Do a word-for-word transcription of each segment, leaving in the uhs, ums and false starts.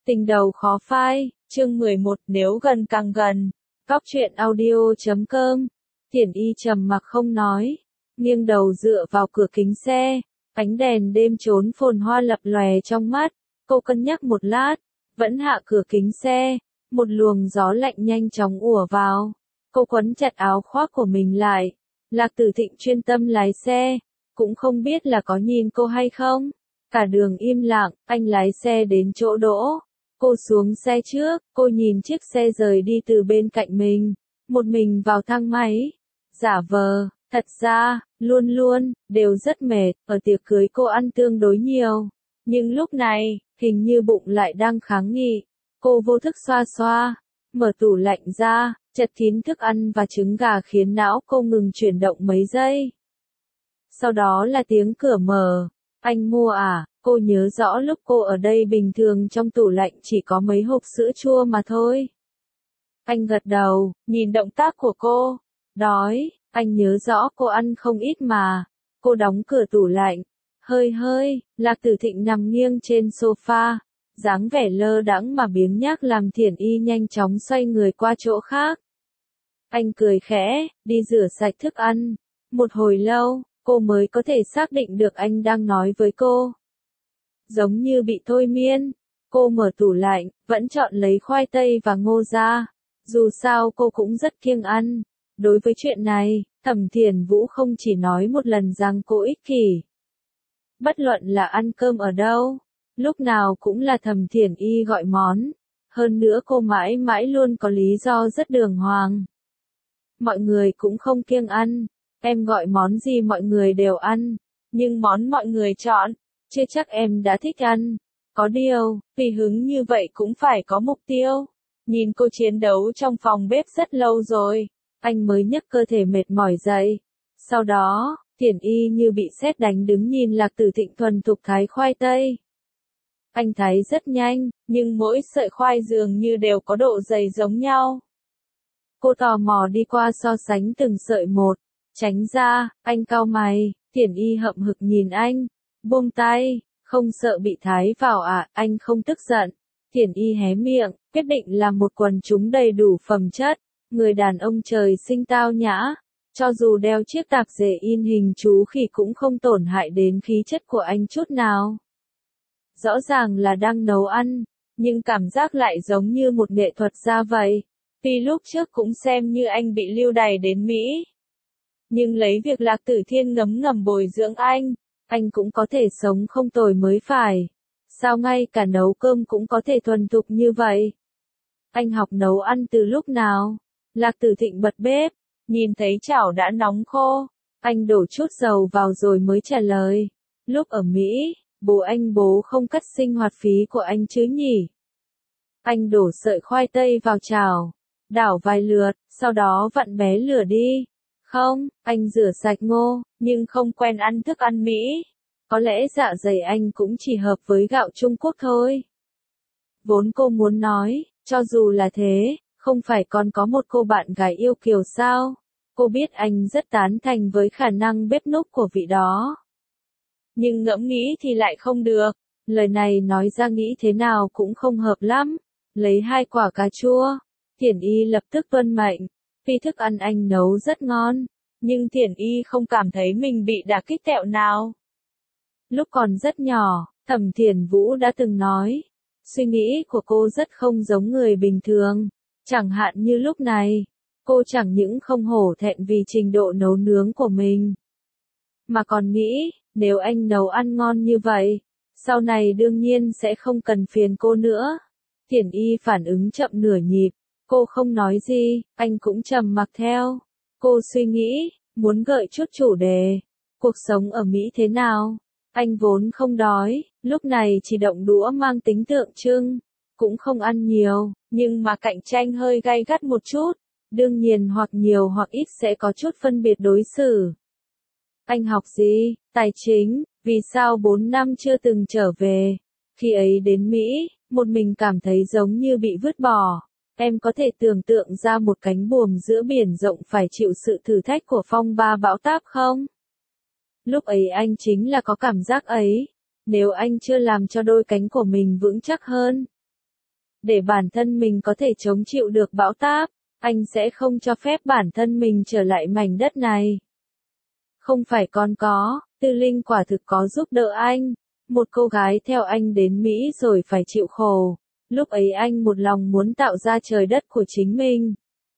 Tình đầu khó phai, chương mười một, nếu gần càng gần. Góc truyện audio chấm com. Thiển Y trầm mặc không nói, nghiêng đầu dựa vào cửa kính xe, ánh đèn đêm trốn phồn hoa lập lòe trong mắt. Cô cân nhắc một lát, vẫn hạ cửa kính xe, một luồng gió lạnh nhanh chóng ùa vào. Cô quấn chặt áo khoác của mình lại. Lạc Tử Thịnh chuyên tâm lái xe, cũng không biết là có nhìn cô hay không. Cả đường im lặng, anh lái xe đến chỗ đỗ. Cô xuống xe trước, cô nhìn chiếc xe rời đi từ bên cạnh mình, một mình vào thang máy. Giả vờ, thật ra, luôn luôn, đều rất mệt, ở tiệc cưới cô ăn tương đối nhiều. Nhưng lúc này, hình như bụng lại đang kháng nghị. Cô vô thức xoa xoa, mở tủ lạnh ra, chật kín thức ăn và trứng gà khiến não cô ngừng chuyển động mấy giây. Sau đó là tiếng cửa mở. Anh mua à? Cô nhớ rõ lúc cô ở đây bình thường trong tủ lạnh chỉ có mấy hộp sữa chua mà thôi. Anh gật đầu, nhìn động tác của cô. Đói, anh nhớ rõ cô ăn không ít mà. Cô đóng cửa tủ lạnh. Hơi hơi, Lạc Tử Thịnh nằm nghiêng trên sofa. Dáng vẻ lơ đãng mà biếng nhác làm Thiển Y nhanh chóng xoay người qua chỗ khác. Anh cười khẽ, đi rửa sạch thức ăn. Một hồi lâu, cô mới có thể xác định được anh đang nói với cô. Giống như bị thôi miên, cô mở tủ lạnh, vẫn chọn lấy khoai tây và ngô ra. Dù sao cô cũng rất kiêng ăn. Đối với chuyện này, Thẩm Thiển Vũ không chỉ nói một lần rằng cô ích kỷ. Bất luận là ăn cơm ở đâu, lúc nào cũng là Thẩm Thiển Y gọi món. Hơn nữa cô mãi mãi luôn có lý do rất đường hoàng. Mọi người cũng không kiêng ăn. Em gọi món gì mọi người đều ăn. Nhưng món mọi người chọn, chưa chắc em đã thích ăn. Có điều, tùy hứng như vậy cũng phải có mục tiêu. Nhìn cô chiến đấu trong phòng bếp rất lâu rồi, anh mới nhấc cơ thể mệt mỏi dậy. Sau đó, Thiển Y như bị sét đánh đứng nhìn Lạc Tử Thịnh thuần thục thái khoai tây. Anh thái rất nhanh, nhưng mỗi sợi khoai dường như đều có độ dày giống nhau. Cô tò mò đi qua so sánh từng sợi một. Tránh ra, anh cau mày. Thiển Y hậm hực nhìn anh. Buông tay, không sợ bị thái vào à? Anh không tức giận. Thiển Y hé miệng, quyết định là một quần chúng đầy đủ phẩm chất. Người đàn ông trời sinh tao nhã. Cho dù đeo chiếc tạp dề in hình chú khỉ cũng không tổn hại đến khí chất của anh chút nào. Rõ ràng là đang nấu ăn, nhưng cảm giác lại giống như một nghệ thuật gia vậy. Tuy lúc trước cũng xem như anh bị lưu đày đến Mỹ. Nhưng lấy việc Lạc Tử Thiên ngấm ngầm bồi dưỡng anh, anh cũng có thể sống không tồi mới phải. Sao ngay cả nấu cơm cũng có thể thuần thục như vậy? Anh học nấu ăn từ lúc nào? Lạc Tử Thịnh bật bếp, nhìn thấy chảo đã nóng khô. Anh đổ chút dầu vào rồi mới trả lời. Lúc ở Mỹ, bố anh bố không cắt sinh hoạt phí của anh chứ nhỉ? Anh đổ sợi khoai tây vào chảo, đảo vài lượt, sau đó vặn bé lửa đi. Không, anh rửa sạch ngô, nhưng không quen ăn thức ăn Mỹ. Có lẽ dạ dày anh cũng chỉ hợp với gạo Trung Quốc thôi. Vốn cô muốn nói, cho dù là thế, không phải còn có một cô bạn gái yêu kiều sao? Cô biết anh rất tán thành với khả năng bếp núc của vị đó. Nhưng ngẫm nghĩ thì lại không được. Lời này nói ra nghĩ thế nào cũng không hợp lắm. Lấy hai quả cà chua. Thiển Y lập tức tuân mệnh. Vì thức ăn anh nấu rất ngon, nhưng Thiển Y không cảm thấy mình bị đả kích tẹo nào. Lúc còn rất nhỏ, Thẩm Thiển Vũ đã từng nói, suy nghĩ của cô rất không giống người bình thường. Chẳng hạn như lúc này, cô chẳng những không hổ thẹn vì trình độ nấu nướng của mình, mà còn nghĩ, nếu anh nấu ăn ngon như vậy, sau này đương nhiên sẽ không cần phiền cô nữa. Thiển Y phản ứng chậm nửa nhịp. Cô không nói gì, anh cũng trầm mặc theo. Cô suy nghĩ, muốn gợi chút chủ đề. Cuộc sống ở Mỹ thế nào? Anh vốn không đói, lúc này chỉ động đũa mang tính tượng trưng. Cũng không ăn nhiều, nhưng mà cạnh tranh hơi gay gắt một chút. Đương nhiên hoặc nhiều hoặc ít sẽ có chút phân biệt đối xử. Anh học gì? Tài chính, vì sao bốn năm chưa từng trở về? Khi ấy đến Mỹ, một mình cảm thấy giống như bị vứt bỏ. Em có thể tưởng tượng ra một cánh buồm giữa biển rộng phải chịu sự thử thách của phong ba bão táp không? Lúc ấy anh chính là có cảm giác ấy. Nếu anh chưa làm cho đôi cánh của mình vững chắc hơn, để bản thân mình có thể chống chịu được bão táp, anh sẽ không cho phép bản thân mình trở lại mảnh đất này. Không phải con có, Tư Linh quả thực có giúp đỡ anh. Một cô gái theo anh đến Mỹ rồi phải chịu khổ. Lúc ấy anh một lòng muốn tạo ra trời đất của chính mình.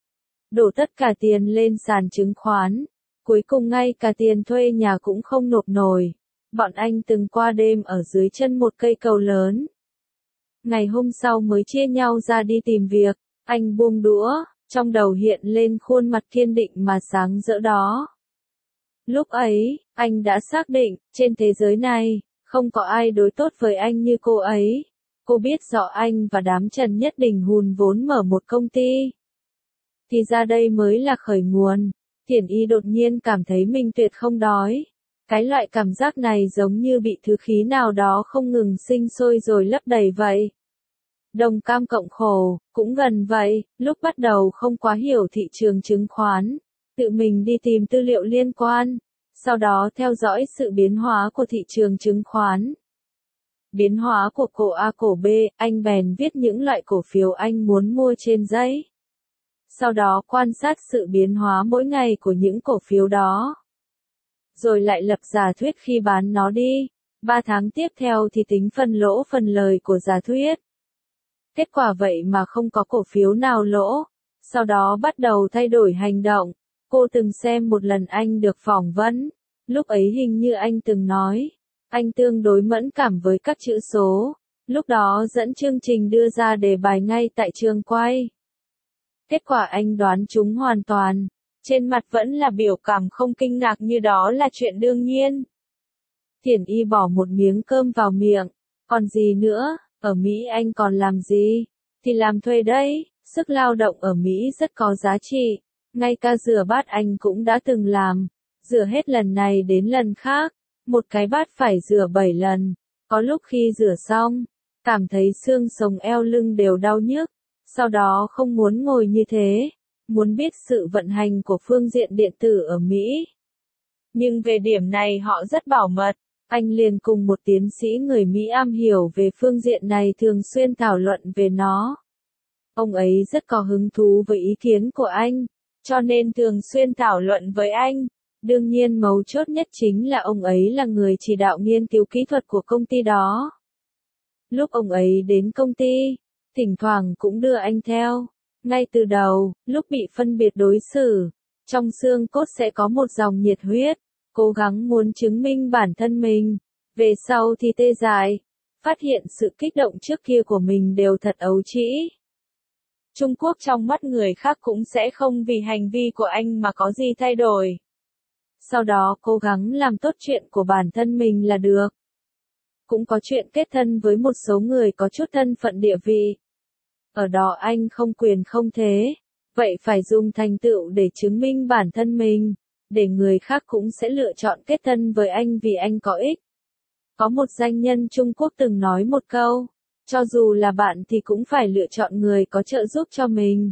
Đổ tất cả tiền lên sàn chứng khoán. Cuối cùng ngay cả tiền thuê nhà cũng không nộp nổi. Bọn anh từng qua đêm ở dưới chân một cây cầu lớn. Ngày hôm sau mới chia nhau ra đi tìm việc. Anh buông đũa, trong đầu hiện lên khuôn mặt kiên định mà sáng rỡ đó. Lúc ấy, anh đã xác định, trên thế giới này, không có ai đối tốt với anh như cô ấy. Cô biết rõ anh và đám Trần Nhất Đình hùn vốn mở một công ty. Thì ra đây mới là khởi nguồn. Thiển Y đột nhiên cảm thấy mình tuyệt không đói. Cái loại cảm giác này giống như bị thứ khí nào đó không ngừng sinh sôi rồi lấp đầy vậy. Đồng cam cộng khổ, cũng gần vậy, lúc bắt đầu không quá hiểu thị trường chứng khoán. Tự mình đi tìm tư liệu liên quan. Sau đó theo dõi sự biến hóa của thị trường chứng khoán. Biến hóa của cổ A cổ B, anh bèn viết những loại cổ phiếu anh muốn mua trên giấy. Sau đó quan sát sự biến hóa mỗi ngày của những cổ phiếu đó. Rồi lại lập giả thuyết khi bán nó đi. Ba tháng tiếp theo thì tính phần lỗ phần lời của giả thuyết. Kết quả vậy mà không có cổ phiếu nào lỗ. Sau đó bắt đầu thay đổi hành động. Cô từng xem một lần anh được phỏng vấn. Lúc ấy hình như anh từng nói. Anh tương đối mẫn cảm với các chữ số. Lúc đó dẫn chương trình đưa ra đề bài ngay tại trường quay. Kết quả anh đoán trúng hoàn toàn. Trên mặt vẫn là biểu cảm không kinh ngạc như đó là chuyện đương nhiên. Thiển Y bỏ một miếng cơm vào miệng. Còn gì nữa, ở Mỹ anh còn làm gì? Thì làm thuê đấy, sức lao động ở Mỹ rất có giá trị. Ngay cả rửa bát anh cũng đã từng làm. Rửa hết lần này đến lần khác. Một cái bát phải rửa bảy lần. Có lúc khi rửa xong, cảm thấy xương sống eo lưng đều đau nhức. Sau đó không muốn ngồi như thế. Muốn biết sự vận hành của phương diện điện tử ở Mỹ. Nhưng về điểm này họ rất bảo mật. Anh liền cùng một tiến sĩ người Mỹ am hiểu về phương diện này thường xuyên thảo luận về nó. Ông ấy rất có hứng thú với ý kiến của anh, cho nên thường xuyên thảo luận với anh. Đương nhiên mấu chốt nhất chính là ông ấy là người chỉ đạo nghiên cứu kỹ thuật của công ty đó. Lúc ông ấy đến công ty, thỉnh thoảng cũng đưa anh theo. Ngay từ đầu, lúc bị phân biệt đối xử, trong xương cốt sẽ có một dòng nhiệt huyết, cố gắng muốn chứng minh bản thân mình. Về sau thì tê dại, phát hiện sự kích động trước kia của mình đều thật ấu trĩ. Trung Quốc trong mắt người khác cũng sẽ không vì hành vi của anh mà có gì thay đổi. Sau đó cố gắng làm tốt chuyện của bản thân mình là được. Cũng có chuyện kết thân với một số người có chút thân phận địa vị. Ở đó anh không quyền không thế. Vậy phải dùng thành tựu để chứng minh bản thân mình. Để người khác cũng sẽ lựa chọn kết thân với anh vì anh có ích. Có một danh nhân Trung Quốc từng nói một câu. Cho dù là bạn thì cũng phải lựa chọn người có trợ giúp cho mình.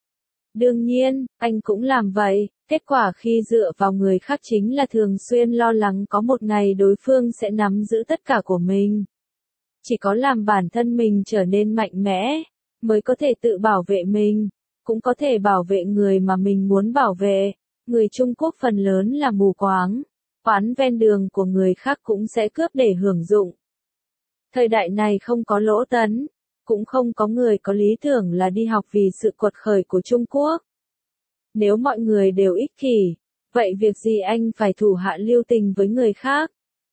Đương nhiên, anh cũng làm vậy. Kết quả khi dựa vào người khác chính là thường xuyên lo lắng có một ngày đối phương sẽ nắm giữ tất cả của mình. Chỉ có làm bản thân mình trở nên mạnh mẽ, mới có thể tự bảo vệ mình, cũng có thể bảo vệ người mà mình muốn bảo vệ. Người Trung Quốc phần lớn là mù quáng, quán ven đường của người khác cũng sẽ cướp để hưởng dụng. Thời đại này không có lỗ tấn, cũng không có người có lý tưởng là đi học vì sự quật khởi của Trung Quốc. Nếu mọi người đều ích kỷ, vậy việc gì anh phải thủ hạ lưu tình với người khác?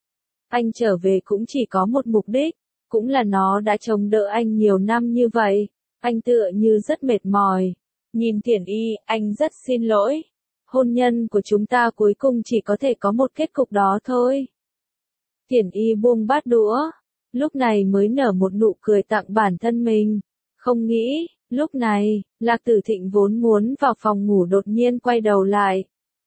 Anh trở về cũng chỉ có một mục đích, cũng là nó đã chống đỡ anh nhiều năm như vậy. Anh tựa như rất mệt mỏi. Nhìn Thiển Y, anh rất xin lỗi. Hôn nhân của chúng ta cuối cùng chỉ có thể có một kết cục đó thôi. Thiển Y buông bát đũa, lúc này mới nở một nụ cười tặng bản thân mình. Không nghĩ, lúc này, Lạc Tử Thịnh vốn muốn vào phòng ngủ đột nhiên quay đầu lại.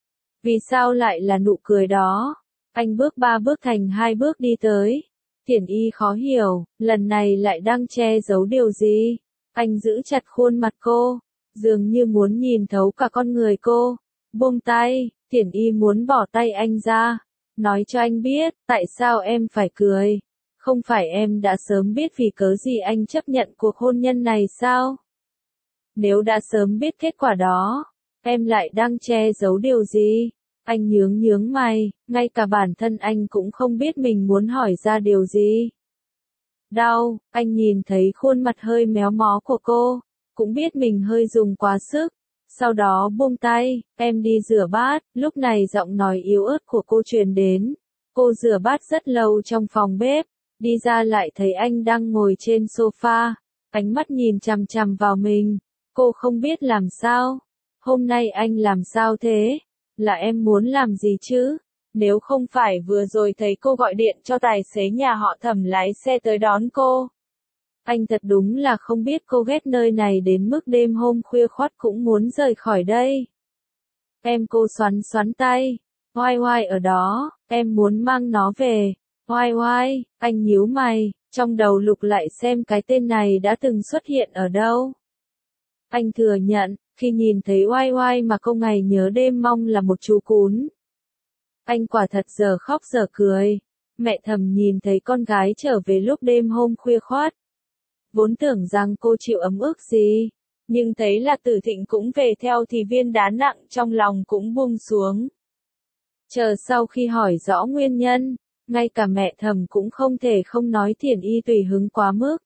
Vì sao lại là nụ cười đó? Anh bước ba bước thành hai bước đi tới. Thiển Y khó hiểu, lần này lại đang che giấu điều gì? Anh giữ chặt khuôn mặt cô, dường như muốn nhìn thấu cả con người cô. Buông tay, Thiển Y muốn bỏ tay anh ra. Nói cho anh biết, tại sao em phải cười. Không phải em đã sớm biết vì cớ gì anh chấp nhận cuộc hôn nhân này sao? Nếu đã sớm biết kết quả đó, em lại đang che giấu điều gì? Anh nhướng nhướng mày, ngay cả bản thân anh cũng không biết mình muốn hỏi ra điều gì. Đau, anh nhìn thấy khuôn mặt hơi méo mó của cô, cũng biết mình hơi dùng quá sức. Sau đó buông tay, em đi rửa bát, lúc này giọng nói yếu ớt của cô truyền đến. Cô rửa bát rất lâu trong phòng bếp, đi ra lại thấy anh đang ngồi trên sofa, ánh mắt nhìn chằm chằm vào mình. Cô không biết làm sao. Hôm nay anh làm sao thế? Là em muốn làm gì chứ? Nếu không phải vừa rồi thấy cô gọi điện cho tài xế nhà họ Thẩm lái xe tới đón cô. Anh thật đúng là không biết cô ghét nơi này đến mức đêm hôm khuya khoắt cũng muốn rời khỏi đây. Em cô xoắn xoắn tay. Oai oai ở đó, em muốn mang nó về. Oai oai, anh nhíu mày, trong đầu lục lại xem cái tên này đã từng xuất hiện ở đâu. Anh thừa nhận, khi nhìn thấy oai oai mà cô ngày nhớ đêm mong là một chú cún. Anh quả thật giờ khóc giờ cười. Mẹ Thẩm nhìn thấy con gái trở về lúc đêm hôm khuya khoắt. Vốn tưởng rằng cô chịu ấm ức gì, nhưng thấy là Tử Thịnh cũng về theo thì viên đá nặng trong lòng cũng buông xuống. Chờ sau khi hỏi rõ nguyên nhân, ngay cả mẹ Thẩm cũng không thể không nói Thiển Y tùy hứng quá mức.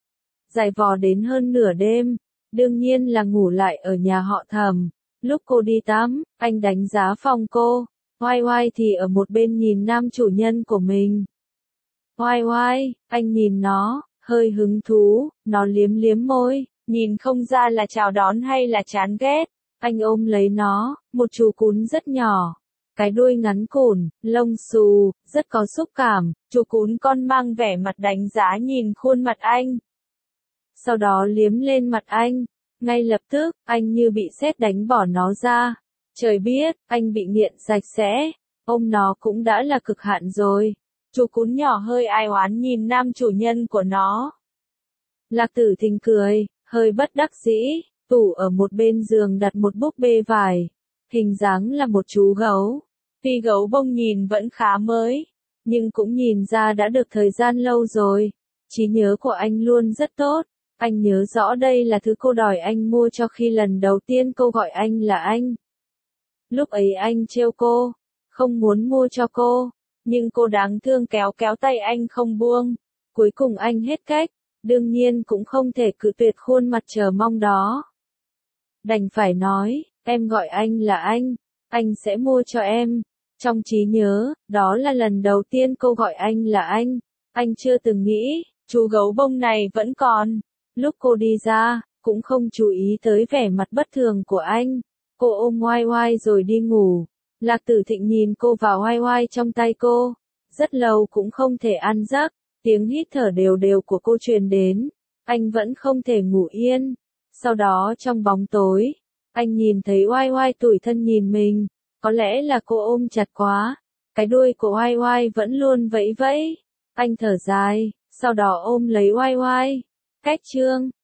Dài vò đến hơn nửa đêm, đương nhiên là ngủ lại ở nhà họ Thẩm. Lúc cô đi tắm, anh đánh giá phòng cô, oai oai thì ở một bên nhìn nam chủ nhân của mình. Oai oai, anh nhìn nó, hơi hứng thú, nó liếm liếm môi, nhìn không ra là chào đón hay là chán ghét. Anh ôm lấy nó, một chú cún rất nhỏ. Cái đuôi ngắn cùn, lông xù, rất có xúc cảm, chú cún con mang vẻ mặt đánh giá nhìn khuôn mặt anh. Sau đó liếm lên mặt anh, ngay lập tức, anh như bị sét đánh bỏ nó ra. Trời biết, anh bị nghiện sạch sẽ, ôm nó cũng đã là cực hạn rồi. Chú cún nhỏ hơi ai oán nhìn nam chủ nhân của nó. Lạc Tử Thịnh cười, hơi bất đắc dĩ, tủ ở một bên giường đặt một búp bê vải. Hình dáng là một chú gấu. Tuy gấu bông nhìn vẫn khá mới, nhưng cũng nhìn ra đã được thời gian lâu rồi. Trí nhớ của anh luôn rất tốt. Anh nhớ rõ đây là thứ cô đòi anh mua cho khi lần đầu tiên cô gọi anh là anh. Lúc ấy anh trêu cô, không muốn mua cho cô, nhưng cô đáng thương kéo kéo tay anh không buông. Cuối cùng anh hết cách, đương nhiên cũng không thể cự tuyệt khuôn mặt chờ mong đó. Đành phải nói, em gọi anh là anh, anh sẽ mua cho em. Trong trí nhớ, đó là lần đầu tiên cô gọi anh là anh. Anh chưa từng nghĩ, chú gấu bông này vẫn còn. Lúc cô đi ra, cũng không chú ý tới vẻ mặt bất thường của anh. Cô ôm oai oai rồi đi ngủ. Lạc Tử Thịnh nhìn cô và oai oai trong tay cô. Rất lâu cũng không thể ăn giấc. Tiếng hít thở đều đều của cô truyền đến. Anh vẫn không thể ngủ yên. Sau đó trong bóng tối, anh nhìn thấy oai oai tủi thân nhìn mình. Có lẽ là cô ôm chặt quá. Cái đuôi của oai oai vẫn luôn vẫy vẫy. Anh thở dài, sau đó ôm lấy oai oai. Cách chương